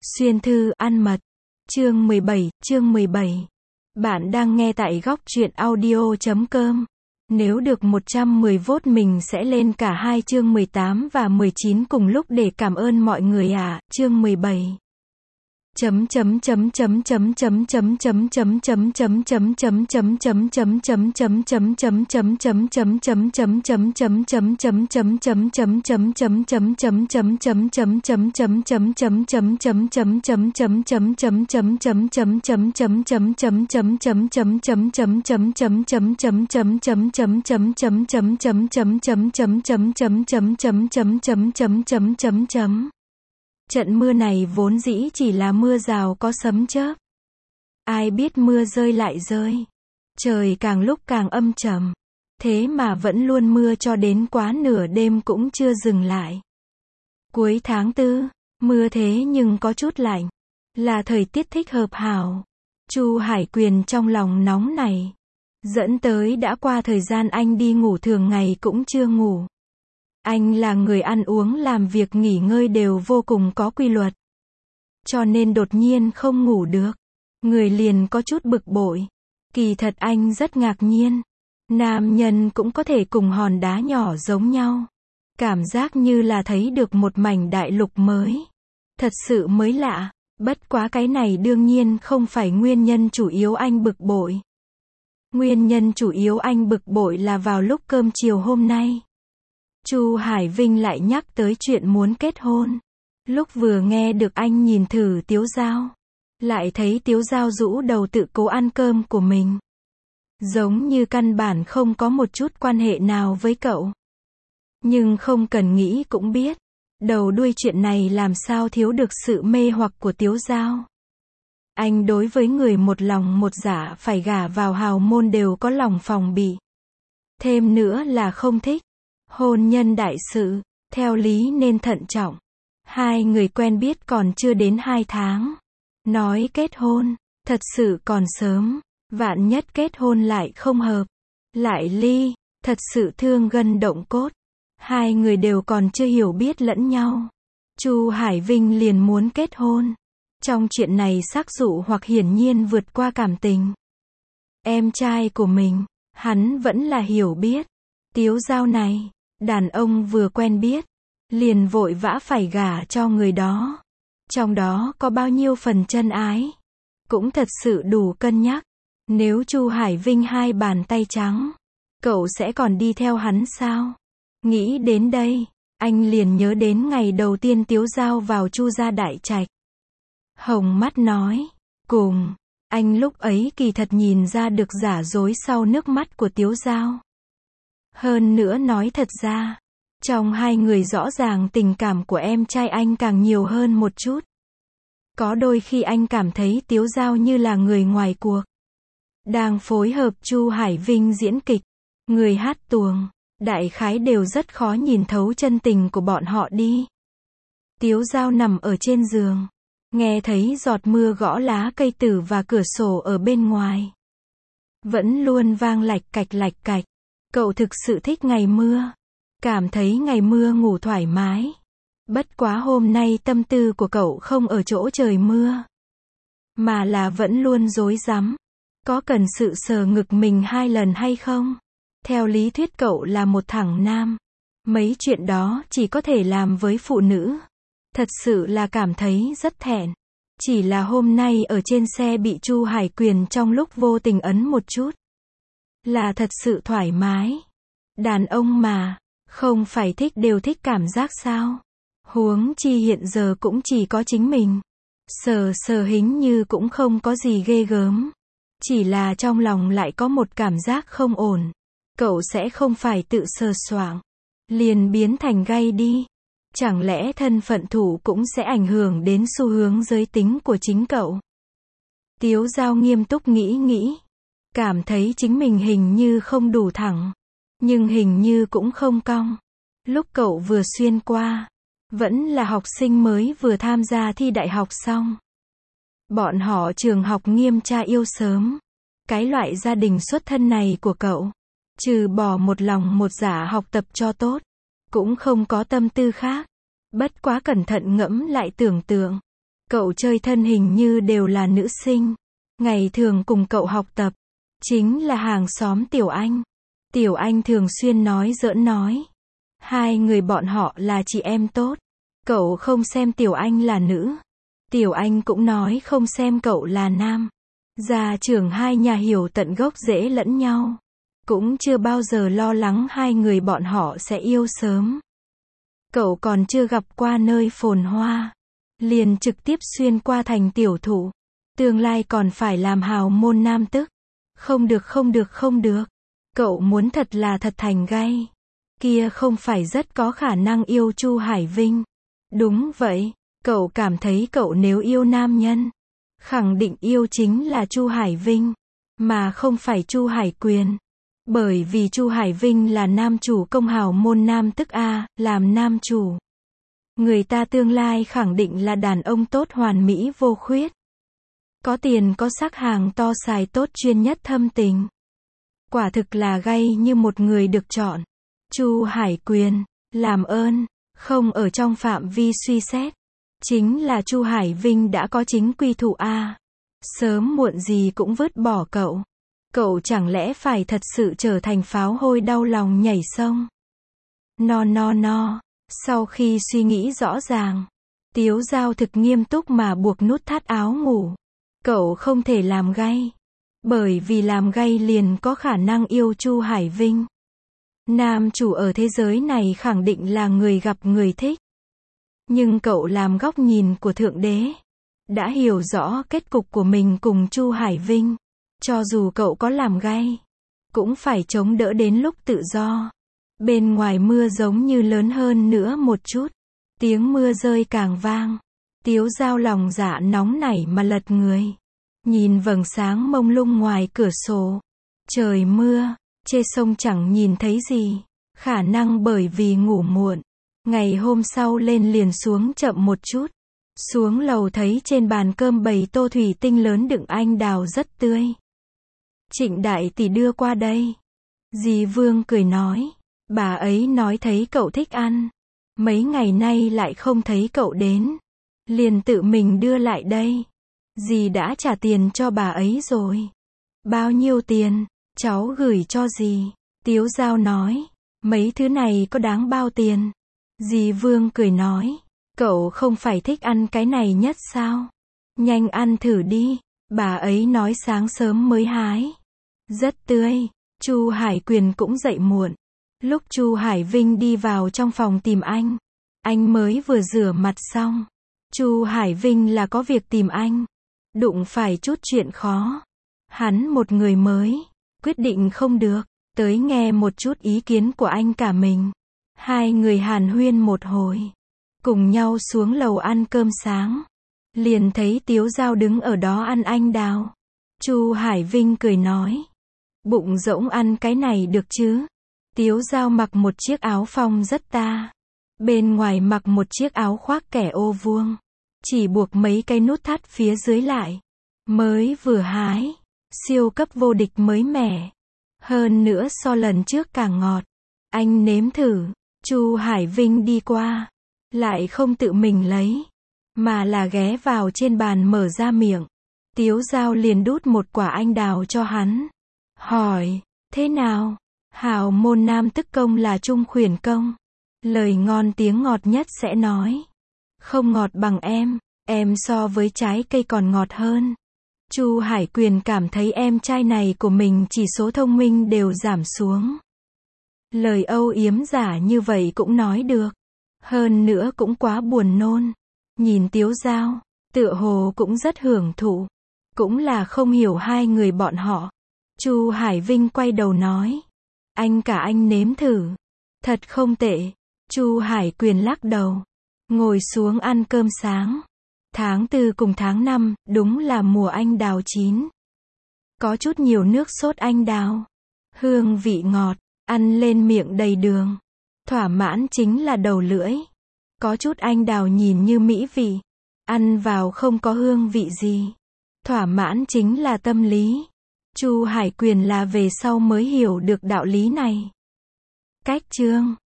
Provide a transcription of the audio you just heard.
Xuyên thư ăn mật. Chương 17. Bạn đang nghe tại góc truyện audio.com. Nếu được 110 vote mình sẽ lên cả hai chương 18 và 19 cùng lúc để cảm ơn mọi người ạ. Chương 17. Trận mưa này vốn dĩ chỉ là mưa rào có sấm chớp. Ai biết mưa rơi lại rơi. Trời càng lúc càng âm trầm. Thế mà vẫn luôn mưa cho đến quá nửa đêm cũng chưa dừng lại. Cuối tháng 4, mưa thế nhưng có chút lạnh. Là thời tiết thích hợp hảo. Chu Hải Quyền trong lòng nóng này. Dẫn tới đã qua thời gian anh đi ngủ thường ngày cũng chưa ngủ. Anh là người ăn uống làm việc nghỉ ngơi đều vô cùng có quy luật. Cho nên đột nhiên không ngủ được. Người liền có chút bực bội. Kỳ thật anh rất ngạc nhiên. Nam nhân cũng có thể cùng hòn đá nhỏ giống nhau. Cảm giác như là thấy được một mảnh đại lục mới. Thật sự mới lạ. Bất quá cái này đương nhiên không phải nguyên nhân chủ yếu anh bực bội. Nguyên nhân chủ yếu anh bực bội là vào lúc cơm chiều hôm nay. Chu Hải Vinh lại nhắc tới chuyện muốn kết hôn. Lúc vừa nghe được anh nhìn thử Tiếu Giao. Lại thấy Tiếu Giao rũ đầu tự cố ăn cơm của mình. Giống như căn bản không có một chút quan hệ nào với cậu. Nhưng không cần nghĩ cũng biết. Đầu đuôi chuyện này làm sao thiếu được sự mê hoặc của Tiếu Giao. Anh đối với người một lòng một dạ phải gả vào hào môn đều có lòng phòng bị. Thêm nữa là không thích. Hôn nhân đại sự, theo lý nên thận trọng. Hai người quen biết còn chưa đến 2 tháng. Nói kết hôn, thật sự còn sớm. Vạn nhất kết hôn lại không hợp. Lại ly, thật sự thương gân động cốt. Hai người đều còn chưa hiểu biết lẫn nhau. Chu Hải Vinh liền muốn kết hôn. Trong chuyện này sắc dụ hoặc hiển nhiên vượt qua cảm tình. Em trai của mình, hắn vẫn là hiểu biết. Tiếu Giao này, đàn ông vừa quen biết, liền vội vã phải gả cho người đó. Trong đó có bao nhiêu phần chân ái, cũng thật sự đủ cân nhắc. Nếu Chu Hải Vinh 2 bàn tay trắng, cậu sẽ còn đi theo hắn sao? Nghĩ đến đây, anh liền nhớ đến ngày đầu tiên Tiếu Giao vào Chu gia đại trạch. Hồng mắt nói, cùng, anh lúc ấy kỳ thật nhìn ra được giả dối sau nước mắt của Tiếu Giao. Hơn nữa nói thật ra, trong hai người rõ ràng tình cảm của em trai anh càng nhiều hơn một chút. Có đôi khi anh cảm thấy Tiếu Giao như là người ngoài cuộc. Đang phối hợp Chu Hải Vinh diễn kịch. Người hát tuồng, đại khái đều rất khó nhìn thấu chân tình của bọn họ đi. Tiếu Giao nằm ở trên giường. Nghe thấy giọt mưa gõ lá cây tử và cửa sổ ở bên ngoài. Vẫn luôn vang lạch cạch. Cậu thực sự thích ngày mưa. Cảm thấy ngày mưa ngủ thoải mái. Bất quá hôm nay tâm tư của cậu không ở chỗ trời mưa. Mà là vẫn luôn rối rắm. Có cần sự sờ ngực mình 2 lần hay không? Theo lý thuyết cậu là một thằng nam. Mấy chuyện đó chỉ có thể làm với phụ nữ. Thật sự là cảm thấy rất thẹn. Chỉ là hôm nay ở trên xe bị Chu Hải Quyền trong lúc vô tình ấn một chút. Là thật sự thoải mái. Đàn ông mà, không phải thích đều thích cảm giác sao? Huống chi hiện giờ cũng chỉ có chính mình. Sờ hình như cũng không có gì ghê gớm. Chỉ là trong lòng lại có một cảm giác không ổn. Cậu sẽ không phải tự sờ soạng, liền biến thành gay đi. Chẳng lẽ thân phận thủ cũng sẽ ảnh hưởng đến xu hướng giới tính của chính cậu? Tiếu Giao nghiêm túc nghĩ. Cảm thấy chính mình hình như không đủ thẳng. Nhưng hình như cũng không cong. Lúc cậu vừa xuyên qua, vẫn là học sinh mới vừa tham gia thi đại học xong. Bọn họ trường học nghiêm tra yêu sớm. Cái loại gia đình xuất thân này của cậu, trừ bỏ một lòng một dạ học tập cho tốt, cũng không có tâm tư khác. Bất quá cẩn thận ngẫm lại tưởng tượng, Cậu chơi thân hình như đều là nữ sinh. Ngày thường cùng cậu học tập, chính là hàng xóm Tiểu Anh. Tiểu Anh thường xuyên nói giỡn nói. Hai người bọn họ là chị em tốt. Cậu không xem Tiểu Anh là nữ. Tiểu Anh cũng nói không xem cậu là nam. Gia trưởng hai nhà hiểu tận gốc rễ lẫn nhau. Cũng chưa bao giờ lo lắng hai người bọn họ sẽ yêu sớm. Cậu còn chưa gặp qua nơi phồn hoa, liền trực tiếp xuyên qua thành tiểu thủ. Tương lai còn phải làm hào môn nam tước. Không được không được không được. Cậu muốn thật là thật thành gay. Kia không phải rất có khả năng yêu Chu Hải Vinh. Đúng vậy, cậu cảm thấy cậu nếu yêu nam nhân, khẳng định yêu chính là Chu Hải Vinh, mà không phải Chu Hải Quyền. Bởi vì Chu Hải Vinh là nam chủ công hào môn nam tước A, làm nam chủ. Người ta tương lai khẳng định là đàn ông tốt hoàn mỹ vô khuyết. Có tiền có sắc hàng to xài tốt chuyên nhất thâm tình. Quả thực là gay như một người được chọn. Chu Hải Quyền, làm ơn, không ở trong phạm vi suy xét. Chính là Chu Hải Vinh đã có chính quy thủ A. Sớm muộn gì cũng vứt bỏ cậu. Cậu chẳng lẽ phải thật sự trở thành pháo hôi đau lòng nhảy sông? No. Sau khi suy nghĩ rõ ràng, Tiếu Giao thực nghiêm túc mà buộc nút thắt áo ngủ. Cậu không thể làm gay. Bởi vì làm gay liền có khả năng yêu Chu Hải Vinh. Nam chủ ở thế giới này khẳng định là người gặp người thích. Nhưng cậu làm góc nhìn của Thượng Đế, đã hiểu rõ kết cục của mình cùng Chu Hải Vinh. Cho dù cậu có làm gay, cũng phải chống đỡ đến lúc tự do. Bên ngoài mưa giống như lớn hơn nữa một chút. Tiếng mưa rơi càng vang. Tiếu Giao lòng dạ nóng nảy mà lật người. Nhìn vầng sáng mông lung ngoài cửa sổ. Trời mưa, trên sông chẳng nhìn thấy gì. Khả năng bởi vì ngủ muộn. Ngày hôm sau lên liền xuống chậm một chút. Xuống lầu thấy trên bàn cơm bày tô thủy tinh lớn đựng anh đào rất tươi. Trịnh đại tỷ đưa qua đây. Dì Vương cười nói. Bà ấy nói thấy cậu thích ăn. Mấy ngày nay lại không thấy cậu đến. Liền tự mình đưa lại đây. Dì đã trả tiền cho bà ấy rồi. Bao nhiêu tiền? Cháu gửi cho dì. Tiếu Giao nói. Mấy thứ này có đáng bao tiền? Dì Vương cười nói. Cậu không phải thích ăn cái này nhất sao? Nhanh ăn thử đi. Bà ấy nói sáng sớm mới hái. Rất tươi. Chu Hải Quyền cũng dậy muộn. Lúc Chu Hải Vinh đi vào trong phòng tìm anh mới vừa rửa mặt xong. Chu Hải Vinh là có việc tìm anh. Đụng phải chút chuyện khó. Hắn một người mới, quyết định không được, tới nghe một chút ý kiến của anh cả mình. Hai người hàn huyên một hồi. Cùng nhau xuống lầu ăn cơm sáng. Liền thấy Tiếu Giao đứng ở đó ăn anh đào. Chu Hải Vinh cười nói. Bụng rỗng ăn cái này được chứ? Tiếu Giao mặc một chiếc áo phông rất ta. Bên ngoài mặc một chiếc áo khoác kẻ ô vuông. Chỉ buộc mấy cái nút thắt phía dưới lại. Mới vừa hái. Siêu cấp vô địch mới mẻ. Hơn nữa so lần trước càng ngọt. Anh nếm thử. Chu Hải Vinh đi qua. Lại không tự mình lấy. Mà là ghé vào trên bàn mở ra miệng. Tiếu Giao liền đút một quả anh đào cho hắn. Hỏi. Thế nào? Hào môn nam tức công là trung khuyển công. Lời ngon tiếng ngọt nhất sẽ nói. Không ngọt bằng em so với trái cây còn ngọt hơn. Chu Hải Quyền cảm thấy em trai này của mình chỉ số thông minh đều giảm xuống. Lời âu yếm giả như vậy cũng nói được. Hơn nữa cũng quá buồn nôn. Nhìn Tiếu Giao, tựa hồ cũng rất hưởng thụ. Cũng là không hiểu hai người bọn họ. Chu Hải Vinh quay đầu nói. Anh nếm thử. Thật không tệ. Chu Hải Quyền lắc đầu. Ngồi xuống ăn cơm sáng. Tháng 4 cùng tháng 5, đúng là mùa anh đào chín. Có chút nhiều nước sốt anh đào. Hương vị ngọt, ăn lên miệng đầy đường. Thỏa mãn chính là đầu lưỡi. Có chút anh đào nhìn như mỹ vị. Ăn vào không có hương vị gì. Thỏa mãn chính là tâm lý. Chu Hải Quyền là về sau mới hiểu được đạo lý này. Cách chương